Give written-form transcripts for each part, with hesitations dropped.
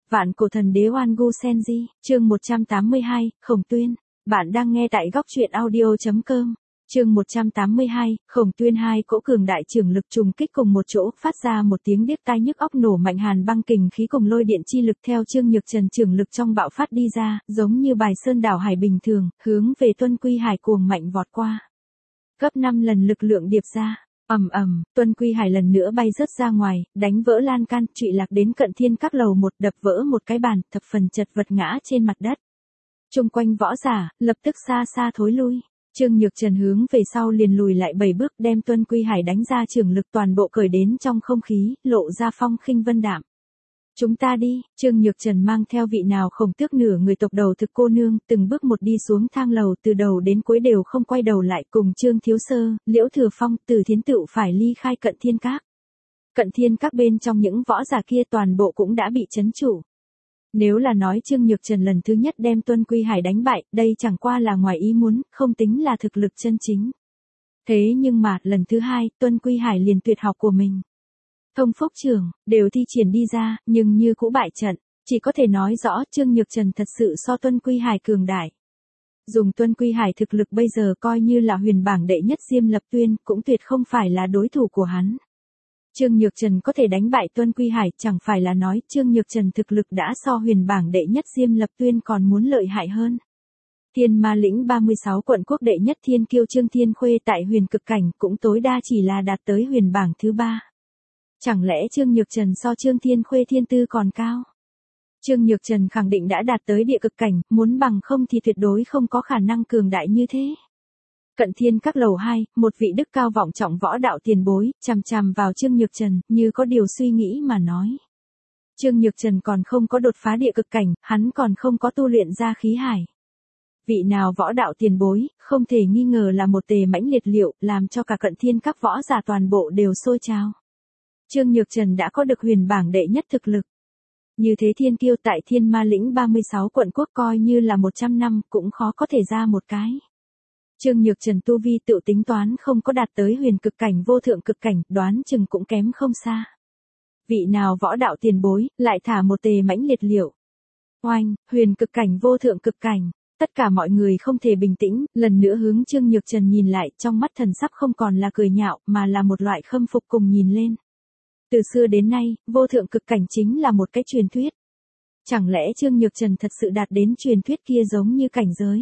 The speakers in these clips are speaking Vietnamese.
Vạn cổ thần đế Oan Gu Senji, chương 182, Khổng Tuyên. Bạn đang nghe tại góc truyện audio.com. Chương 182, Khổng Tuyên hai cỗ cường đại trưởng lực trùng kích cùng một chỗ, phát ra một tiếng điếc tai nhức óc, nổ mạnh hàn băng kình khí cùng lôi điện chi lực theo Trương Nhược Trần trưởng lực trong bạo phát đi ra, giống như bài sơn đảo hải bình thường, hướng về Tuân Quy Hải cuồng mạnh vọt qua. Gấp 5 lần lực lượng điệp ra. Ầm ầm, Tuân Quy Hải lần nữa bay rớt ra ngoài, đánh vỡ lan can, trụy lạc đến Cận Thiên Các lầu 1, đập vỡ một cái bàn, thập phần chật vật ngã trên mặt đất. Chung quanh võ giả, lập tức xa xa thối lui. Trương Nhược Trần hướng về sau liền lùi lại 7 bước, đem Tuân Quy Hải đánh ra trưởng lực toàn bộ cởi đến trong không khí, lộ ra phong khinh vân đạm. Chúng ta đi, Trương Nhược Trần mang theo vị nào Khổng Tước nửa người tộc đầu thực cô nương, từng bước một đi xuống thang lầu, từ đầu đến cuối đều không quay đầu lại, cùng Trương Thiếu Sơ, Liễu Thừa Phong, Từ Thiến Tựu phải ly khai Cận Thiên Các. Cận Thiên Các bên trong những võ giả kia toàn bộ cũng đã bị trấn trụ. Nếu là nói Trương Nhược Trần lần thứ nhất đem Tuân Quy Hải đánh bại, đây chẳng qua là ngoài ý muốn, không tính là thực lực chân chính. Thế nhưng mà, lần thứ hai, Tuân Quy Hải liền tuyệt học của mình. Thông phúc trưởng, đều thi triển đi ra, nhưng như cũ bại trận, chỉ có thể nói rõ Trương Nhược Trần thật sự so Tuân Quy Hải cường đại. Dùng Tuân Quy Hải thực lực bây giờ coi như là huyền bảng đệ nhất Diêm Lập Tuyên, cũng tuyệt không phải là đối thủ của hắn. Trương Nhược Trần có thể đánh bại Tuân Quy Hải, chẳng phải là nói Trương Nhược Trần thực lực đã so huyền bảng đệ nhất Diêm Lập Tuyên còn muốn lợi hại hơn. Thiên Ma lĩnh 36 quận quốc đệ nhất thiên kiêu Trương Thiên Khuê tại huyền cực cảnh cũng tối đa chỉ là đạt tới huyền bảng thứ 3. Chẳng lẽ Trương Nhược Trần so Trương Thiên Khuê thiên tư còn cao? Trương Nhược Trần khẳng định đã đạt tới địa cực cảnh, muốn bằng không thì tuyệt đối không có khả năng cường đại như thế. Cận Thiên Các lầu 2, một vị đức cao vọng trọng võ đạo tiền bối, chằm chằm vào Trương Nhược Trần, như có điều suy nghĩ mà nói. Trương Nhược Trần còn không có đột phá địa cực cảnh, hắn còn không có tu luyện ra khí hải. Vị nào võ đạo tiền bối, không thể nghi ngờ là một tề mãnh liệt liệu, làm cho cả Cận Thiên Các võ giả toàn bộ đều sôi trào. Trương Nhược Trần đã có được huyền bảng đệ nhất thực lực. Như thế thiên kiêu tại Thiên Ma lĩnh 36 quận quốc coi như là 100 năm cũng khó có thể ra một cái. Trương Nhược Trần tu vi tự tính toán không có đạt tới huyền cực cảnh vô thượng cực cảnh, đoán chừng cũng kém không xa. Vị nào võ đạo tiền bối, lại thả một tề mãnh liệt liệu. Oanh, huyền cực cảnh vô thượng cực cảnh. Tất cả mọi người không thể bình tĩnh, lần nữa hướng Trương Nhược Trần nhìn lại, trong mắt thần sắc không còn là cười nhạo, mà là một loại khâm phục cùng nhìn lên. Từ xưa đến nay, vô thượng cực cảnh chính là một cái truyền thuyết. Chẳng lẽ Trương Nhược Trần thật sự đạt đến truyền thuyết kia giống như cảnh giới?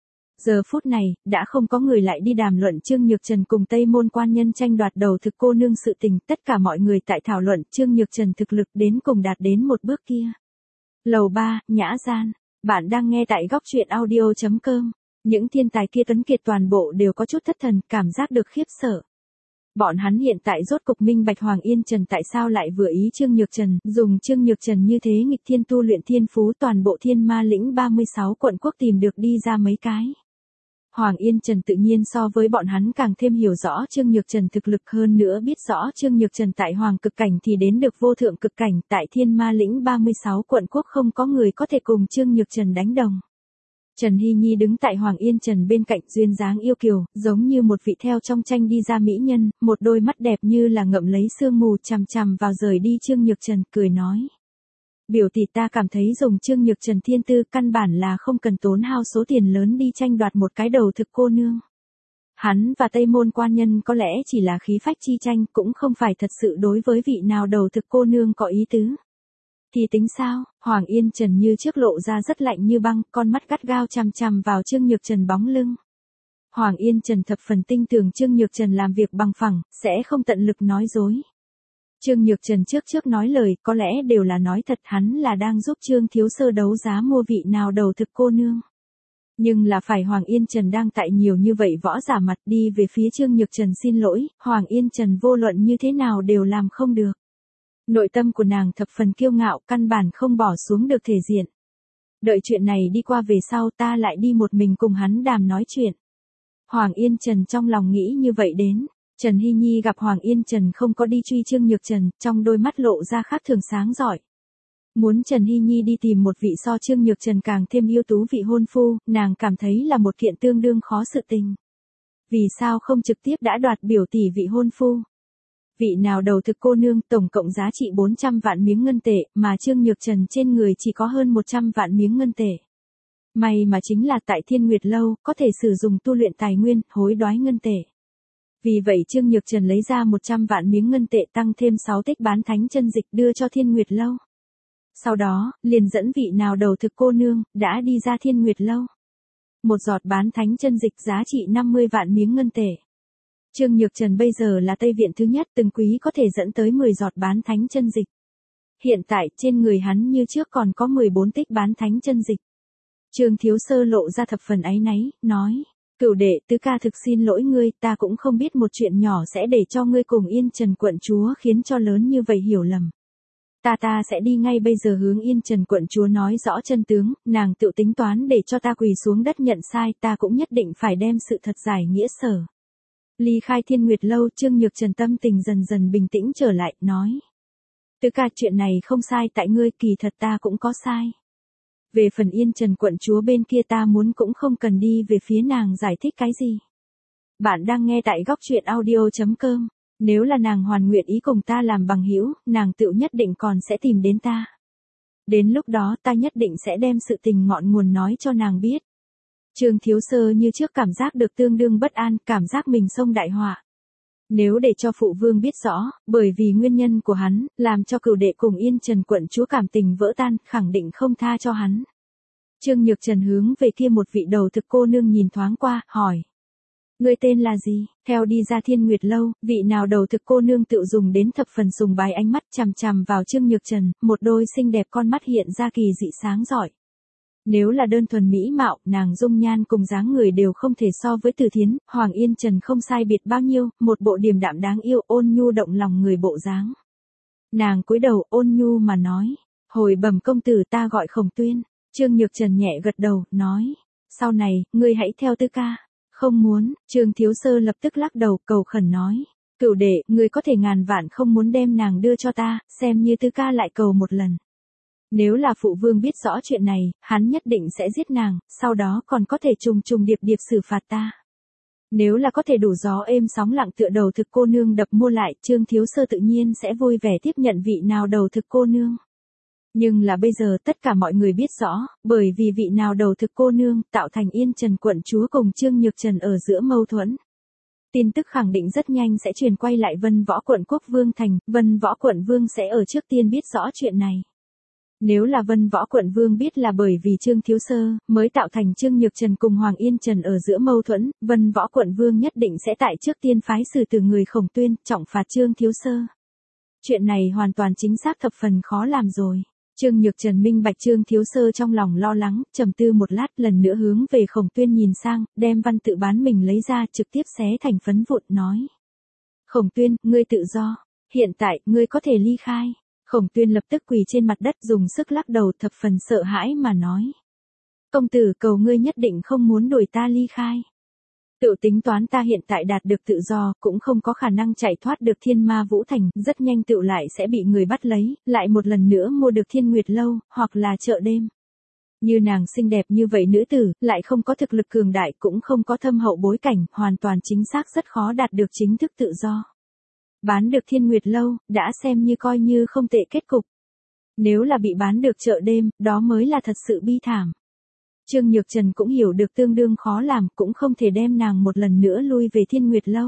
Giờ phút này, đã không có người lại đi đàm luận Trương Nhược Trần cùng Tây Môn Quan Nhân tranh đoạt đầu thực cô nương sự tình, tất cả mọi người tại thảo luận Trương Nhược Trần thực lực đến cùng đạt đến một bước kia. Lầu 3, Nhã Gian, bạn đang nghe tại góc truyện audio.com. Những thiên tài kia tuấn kiệt toàn bộ đều có chút thất thần, cảm giác được khiếp sợ. Bọn hắn hiện tại rốt cục minh bạch Hoàng Yên Trần tại sao lại vừa ý Trương Nhược Trần, dùng Trương Nhược Trần như thế nghịch thiên tu luyện thiên phú, toàn bộ Thiên Ma lĩnh 36 quận quốc tìm được đi ra mấy cái. Hoàng Yên Trần tự nhiên so với bọn hắn càng thêm hiểu rõ Trương Nhược Trần thực lực, hơn nữa biết rõ Trương Nhược Trần tại Hoàng cực cảnh thì đến được vô thượng cực cảnh, tại Thiên Ma lĩnh 36 quận quốc không có người có thể cùng Trương Nhược Trần đánh đồng. Trần Hy Nhi đứng tại Hoàng Yên Trần bên cạnh, duyên dáng yêu kiều, giống như một vị theo trong tranh đi ra mỹ nhân, một đôi mắt đẹp như là ngậm lấy sương mù, chằm chằm vào rời đi Trương Nhược Trần, cười nói. Biểu tỷ, ta cảm thấy dùng Trương Nhược Trần thiên tư căn bản là không cần tốn hao số tiền lớn đi tranh đoạt một cái đầu thực cô nương. Hắn và Tây Môn Quan Nhân có lẽ chỉ là khí phách chi tranh, cũng không phải thật sự đối với vị nào đầu thực cô nương có ý tứ. Thì tính sao? Hoàng Yên Trần như trước lộ ra rất lạnh như băng, con mắt gắt gao chằm chằm vào Trương Nhược Trần bóng lưng. Hoàng Yên Trần thập phần tin tưởng Trương Nhược Trần làm việc bằng phẳng, sẽ không tận lực nói dối. Trương Nhược Trần trước nói lời, có lẽ đều là nói thật, hắn là đang giúp Trương Thiếu Sơ đấu giá mua vị nào đầu thực cô nương. Nhưng là phải Hoàng Yên Trần đang tại nhiều như vậy võ giả mặt đi về phía Trương Nhược Trần xin lỗi, Hoàng Yên Trần vô luận như thế nào đều làm không được. Nội tâm của nàng thập phần kiêu ngạo, căn bản không bỏ xuống được thể diện. Đợi chuyện này đi qua về sau, ta lại đi một mình cùng hắn đàm nói chuyện. Hoàng Yên Trần trong lòng nghĩ như vậy đến. Trần Hy Nhi gặp Hoàng Yên Trần không có đi truy Trương Nhược Trần, trong đôi mắt lộ ra khác thường sáng rọi. Muốn Trần Hy Nhi đi tìm một vị so Trương Nhược Trần càng thêm ưu tú vị hôn phu, nàng cảm thấy là một kiện tương đương khó sự tình. Vì sao không trực tiếp đã đoạt biểu tỷ vị hôn phu? Vị nào đầu thực cô nương tổng cộng giá trị 400 vạn miếng ngân tệ, mà Trương Nhược Trần trên người chỉ có hơn 100 vạn miếng ngân tệ. May mà chính là tại Thiên Nguyệt Lâu, có thể sử dụng tu luyện tài nguyên, hối đoái ngân tệ. Vì vậy Trương Nhược Trần lấy ra 100 vạn miếng ngân tệ tăng thêm 6 tích bán thánh chân dịch đưa cho Thiên Nguyệt Lâu. Sau đó, liền dẫn vị nào đầu thực cô nương, đã đi ra Thiên Nguyệt Lâu. Một giọt bán thánh chân dịch giá trị 50 vạn miếng ngân tệ. Trương Nhược Trần bây giờ là Tây Viện thứ nhất, từng quý có thể dẫn tới 10 giọt bán thánh chân dịch. Hiện tại trên người hắn như trước còn có 14 tích bán thánh chân dịch. Trương Thiếu Sơ lộ ra thập phần áy náy, nói, cửu đệ tứ ca thực xin lỗi ngươi, ta cũng không biết một chuyện nhỏ sẽ để cho ngươi cùng Yên Trần quận chúa khiến cho lớn như vậy hiểu lầm. Ta sẽ đi ngay bây giờ hướng Yên Trần quận chúa nói rõ chân tướng, nàng tự tính toán để cho ta quỳ xuống đất nhận sai, ta cũng nhất định phải đem sự thật giải nghĩa sở. Ly khai Thiên Nguyệt Lâu, Trương Nhược Trần tâm tình dần dần bình tĩnh trở lại, nói. Tứ ca chuyện này không sai tại ngươi, kỳ thật ta cũng có sai. Về phần Yên Trần quận chúa bên kia ta muốn cũng không cần đi về phía nàng giải thích cái gì. Bạn đang nghe tại góc truyện audio.com. Nếu là nàng hoàn nguyện ý cùng ta làm bằng hữu, nàng tự nhất định còn sẽ tìm đến ta. Đến lúc đó ta nhất định sẽ đem sự tình ngọn nguồn nói cho nàng biết. Trương Thiếu Sơ như trước cảm giác được tương đương bất an, cảm giác mình xông đại họa. Nếu để cho phụ vương biết rõ, bởi vì nguyên nhân của hắn, làm cho cửu đệ cùng Yên Trần quận chúa cảm tình vỡ tan, khẳng định không tha cho hắn. Trương Nhược Trần hướng về kia một vị đầu thực cô nương nhìn thoáng qua, hỏi. Ngươi tên là gì? Theo đi ra Thiên Nguyệt Lâu, vị nào đầu thực cô nương tự dùng đến thập phần sùng bái ánh mắt chằm chằm vào Trương Nhược Trần, một đôi xinh đẹp con mắt hiện ra kỳ dị sáng giỏi. Nếu là đơn thuần mỹ mạo, nàng dung nhan cùng dáng người đều không thể so với Từ Thiến, Hoàng Yên Trần không sai biệt bao nhiêu, một bộ điềm đạm đáng yêu, ôn nhu động lòng người bộ dáng. Nàng cúi đầu ôn nhu mà nói, hồi bẩm công tử ta gọi Khổng Tuyên. Trương Nhược Trần nhẹ gật đầu, nói, sau này, ngươi hãy theo tứ ca. Không muốn, Trương Thiếu Sơ lập tức lắc đầu, cầu khẩn nói, cửu đệ, ngươi có thể ngàn vạn không muốn đem nàng đưa cho ta, xem như tứ ca lại cầu một lần. Nếu là phụ vương biết rõ chuyện này, hắn nhất định sẽ giết nàng, sau đó còn có thể trùng trùng điệp điệp xử phạt ta. Nếu là có thể đủ gió êm sóng lặng tựa đầu thực cô nương đập mua lại, Trương Thiếu Sơ tự nhiên sẽ vui vẻ tiếp nhận vị nào đầu thực cô nương. Nhưng là bây giờ tất cả mọi người biết rõ, bởi vì vị nào đầu thực cô nương tạo thành Yên Trần quận chúa cùng Trương Nhược Trần ở giữa mâu thuẫn. Tin tức khẳng định rất nhanh sẽ truyền quay lại Vân Võ quận Quốc Vương thành, Vân Võ quận Vương sẽ ở trước tiên biết rõ chuyện này. Nếu là Vân Võ quận Vương biết là bởi vì Trương Thiếu Sơ mới tạo thành Trương Nhược Trần cùng Hoàng Yên Trần ở giữa mâu thuẫn, Vân Võ quận Vương nhất định sẽ tại trước tiên phái xử từ người Khổng Tuyên, trọng phạt Trương Thiếu Sơ. Chuyện này hoàn toàn chính xác thập phần khó làm rồi. Trương Nhược Trần minh bạch Trương Thiếu Sơ trong lòng lo lắng, trầm tư một lát, lần nữa hướng về Khổng Tuyên nhìn sang, đem văn tự bán mình lấy ra, trực tiếp xé thành phấn vụn, nói. Khổng Tuyên, ngươi tự do. Hiện tại, ngươi có thể ly khai. Khổng Tuyên lập tức quỳ trên mặt đất dùng sức lắc đầu thập phần sợ hãi mà nói. Công tử cầu ngươi nhất định không muốn đuổi ta ly khai. Tự tính toán ta hiện tại đạt được tự do, cũng không có khả năng chạy thoát được Thiên Ma Vũ Thành, rất nhanh tự lại sẽ bị người bắt lấy, lại một lần nữa mua được Thiên Nguyệt Lâu, hoặc là chợ đêm. Như nàng xinh đẹp như vậy nữ tử, lại không có thực lực cường đại, cũng không có thâm hậu bối cảnh, hoàn toàn chính xác rất khó đạt được chính thức tự do. Bán được Thiên Nguyệt Lâu, đã xem như coi như không tệ kết cục. Nếu là bị bán được chợ đêm, đó mới là thật sự bi thảm. Trương Nhược Trần cũng hiểu được tương đương khó làm, cũng không thể đem nàng một lần nữa lui về Thiên Nguyệt Lâu.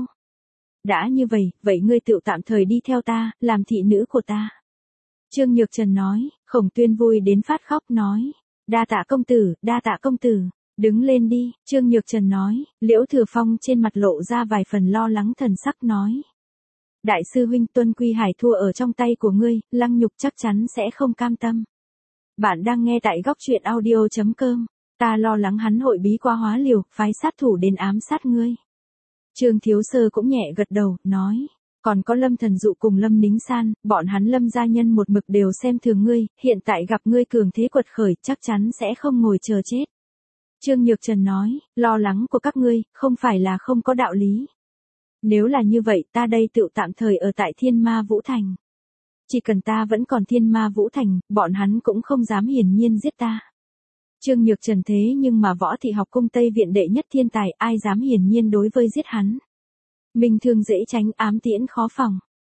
Đã như vậy ngươi tự tạm thời đi theo ta, làm thị nữ của ta. Trương Nhược Trần nói, Khổng Tuyên vui đến phát khóc nói, đa tạ công tử, đứng lên đi, Trương Nhược Trần nói, Liễu Thừa Phong trên mặt lộ ra vài phần lo lắng thần sắc nói. Đại sư huynh Tuân Quy Hải thua ở trong tay của ngươi, Lăng Nhục chắc chắn sẽ không cam tâm. Bạn đang nghe tại góc truyện audio.com. Ta lo lắng hắn hội bí qua hóa liều, phái sát thủ đến ám sát ngươi. Trương Thiếu Sơ cũng nhẹ gật đầu, nói. Còn có Lâm Thần Dụ cùng Lâm Nính San, bọn hắn Lâm gia nhân một mực đều xem thường ngươi, hiện tại gặp ngươi cường thế quật khởi, chắc chắn sẽ không ngồi chờ chết. Trương Nhược Trần nói, lo lắng của các ngươi, không phải là không có đạo lý. Nếu là như vậy, ta đây tự tạm thời ở tại Thiên Ma Vũ Thành. Chỉ cần ta vẫn còn Thiên Ma Vũ Thành, bọn hắn cũng không dám hiển nhiên giết ta. Trương Nhược Trần thế nhưng mà Võ Thị học cung Tây Viện đệ nhất thiên tài, ai dám hiển nhiên đối với giết hắn. Minh thương dễ tránh, ám tiễn khó phòng.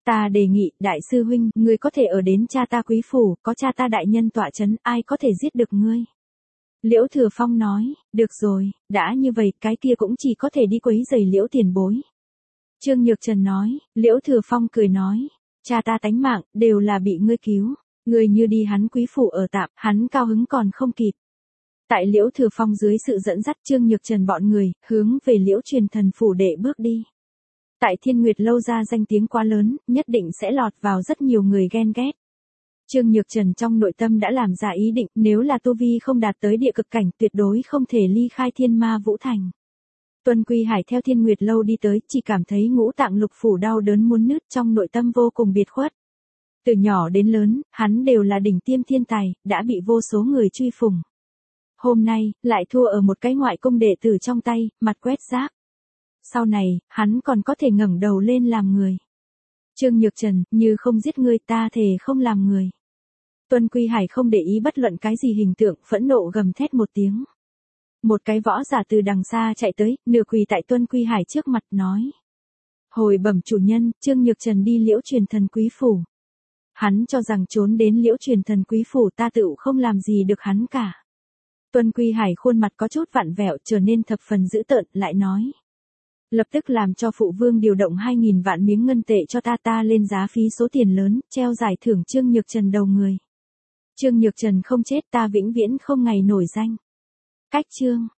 Ta đề nghị, đại sư huynh, ngươi có thể ở đến cha ta quý phủ, có cha ta đại nhân tọa chấn, ai có thể giết được ngươi. Liễu Thừa Phong nói, được rồi, đã như vậy, cái kia cũng chỉ có thể đi quấy giày Liễu tiền bối. Trương Nhược Trần nói, Liễu Thừa Phong cười nói, cha ta tánh mạng, đều là bị ngươi cứu. Ngươi như đi hắn quý phủ ở tạm, hắn cao hứng còn không kịp. Tại Liễu Thừa Phong dưới sự dẫn dắt Trương Nhược Trần bọn người, hướng về Liễu Truyền Thần phủ đệ bước đi. Tại Thiên Nguyệt lâu ra danh tiếng quá lớn, nhất định sẽ lọt vào rất nhiều người ghen ghét. Trương Nhược Trần trong nội tâm đã làm ra ý định, nếu là tu vi không đạt tới địa cực cảnh, tuyệt đối không thể ly khai Thiên Ma Vũ Thành. Tuân Quy Hải theo Thiên Nguyệt lâu đi tới, chỉ cảm thấy ngũ tạng lục phủ đau đớn muốn nứt, trong nội tâm vô cùng biệt khuất. Từ nhỏ đến lớn, hắn đều là đỉnh tiêm thiên tài, đã bị vô số người truy phủng. Hôm nay, lại thua ở một cái ngoại công đệ tử trong tay, mặt quét rác. Sau này, hắn còn có thể ngẩng đầu lên làm người. Trương Nhược Trần, như không giết ngươi ta thề không làm người. Tuân Quy Hải không để ý bất luận cái gì hình tượng, phẫn nộ gầm thét một tiếng. Một cái võ giả từ đằng xa chạy tới, nửa quỳ tại Tuân Quy Hải trước mặt nói. Hồi bẩm chủ nhân, Trương Nhược Trần đi Liễu Truyền Thần quý phủ. Hắn cho rằng trốn đến Liễu Truyền Thần quý phủ ta tựu không làm gì được hắn cả. Tuân Quy Hải khuôn mặt có chút vặn vẹo, trở nên thập phần dữ tợn, lại nói. Lập tức làm cho phụ vương điều động 2.000 vạn miếng ngân tệ cho ta lên giá phí số tiền lớn, treo giải thưởng Trương Nhược Trần đầu người. Trương Nhược Trần không chết ta vĩnh viễn không ngày nổi danh. Cách chương.